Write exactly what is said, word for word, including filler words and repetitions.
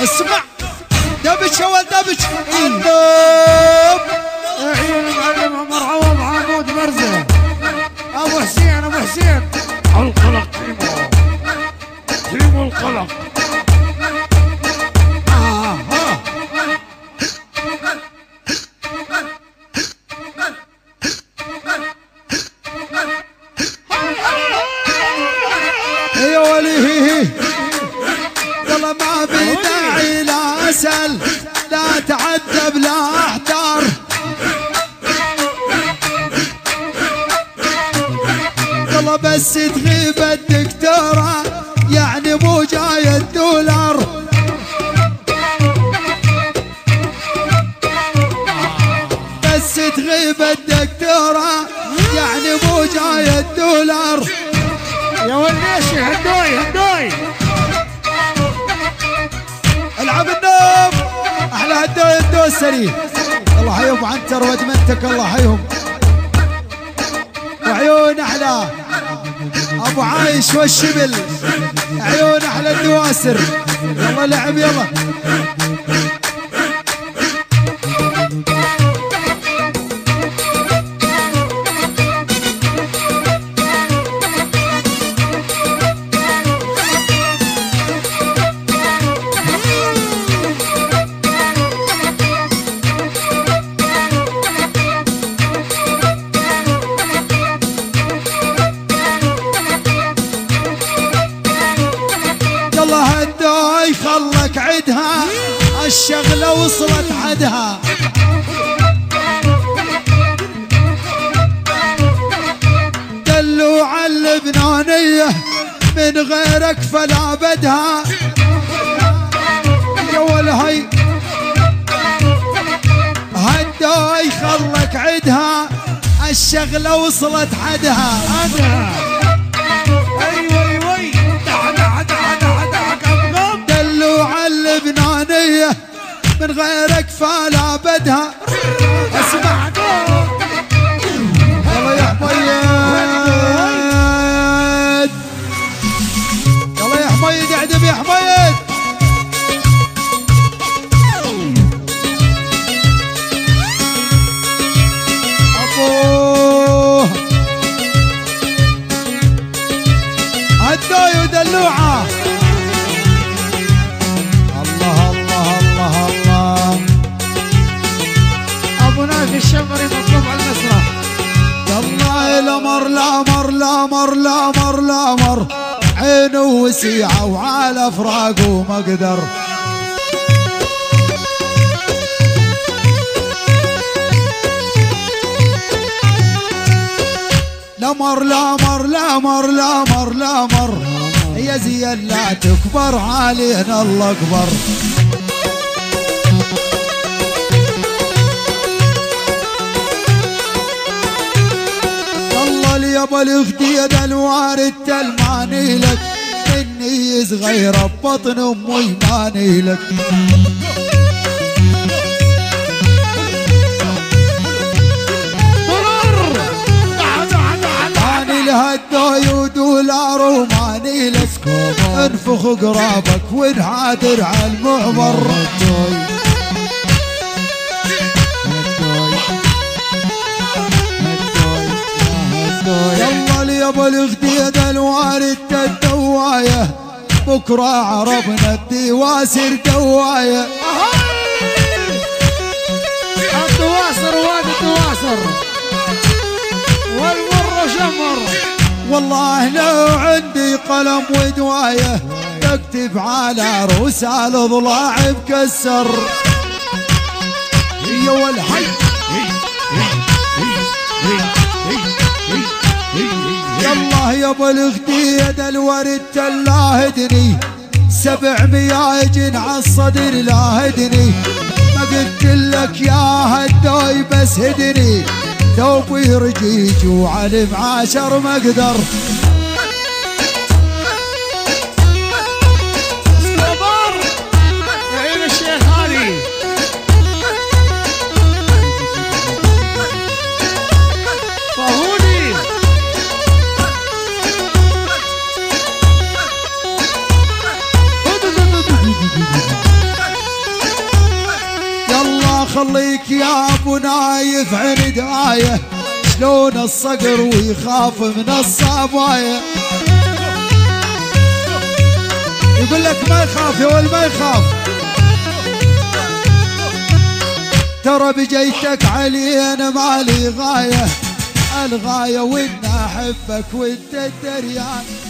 اسمع دبش يا ولد دبش النوب عيون المعلم عمر عوض عمود مرزه ابو حسين ابو حسين القلق تيمو تيمو القلق آه آه. يا وليه والله ما في داعي لا اسال لا تعذب لا احتار والله بس تغيب الدكتورة يعني مو جاي الدولار بس تغيب الدكتورة يعني مو جاي الدولار يا وليشي هدوي هدوي العب النوم احلى هدوي الدو السريع الله حيهم عنتر وادمنتك الله حيهم وعيون احلى ابو عايش والشبل عيون احلى الدواسر يلا لعب يلا خلك عدها الشغلة وصلت عدها دلوع اللبنانية من غيرك فلا بدها يا ولهي هداي خلك عدها الشغلة وصلت عدها عدها ايوه ايوه دع دع دع دع دلوع اللبنانية من غيرك فلا بدها اسمع يلا يا حميد يلا يا حميد اعدم يا حميد ابوه هداي ودلوعه الشمري مطلوب على المسرح والله الامر الامر الامر الامر الامر عينه وسيعه وعلى فراقه ما قدر الامر الامر الامر الامر الامر يا زين لا تكبر علينا الله اكبر يابا الاختي الوارد تلماني لك مني صغيرة ببطن امي ماني لك ماني لها الدوي ودولار وماني لك انفخ قرابك ونحادر على المعبر يلا يابا الاغتياد الوارد الدواية بكرة عربنا الدواسر دواية الدواسر وادي الدواسر والمر شمر والله لو عندي قلم ودواية بكتب على رسال ضلاع بكسر يا والحي يالله يابا الاغتياد الورد تلاهدني سبعمية يجن عالصدر لاهدني ما قلت لك يا هدوي بس هدني ثوبي رجيج وعلى معاشر ما اقدر الله خليك يا ابو نايف عند آية شلون الصقر ويخاف من الصبايا. يقول لك ما يخاف يا ولد ما يخاف. ترى بجيتك علينا مالي غاية الغاية وإن أحبك وإنت الدريان.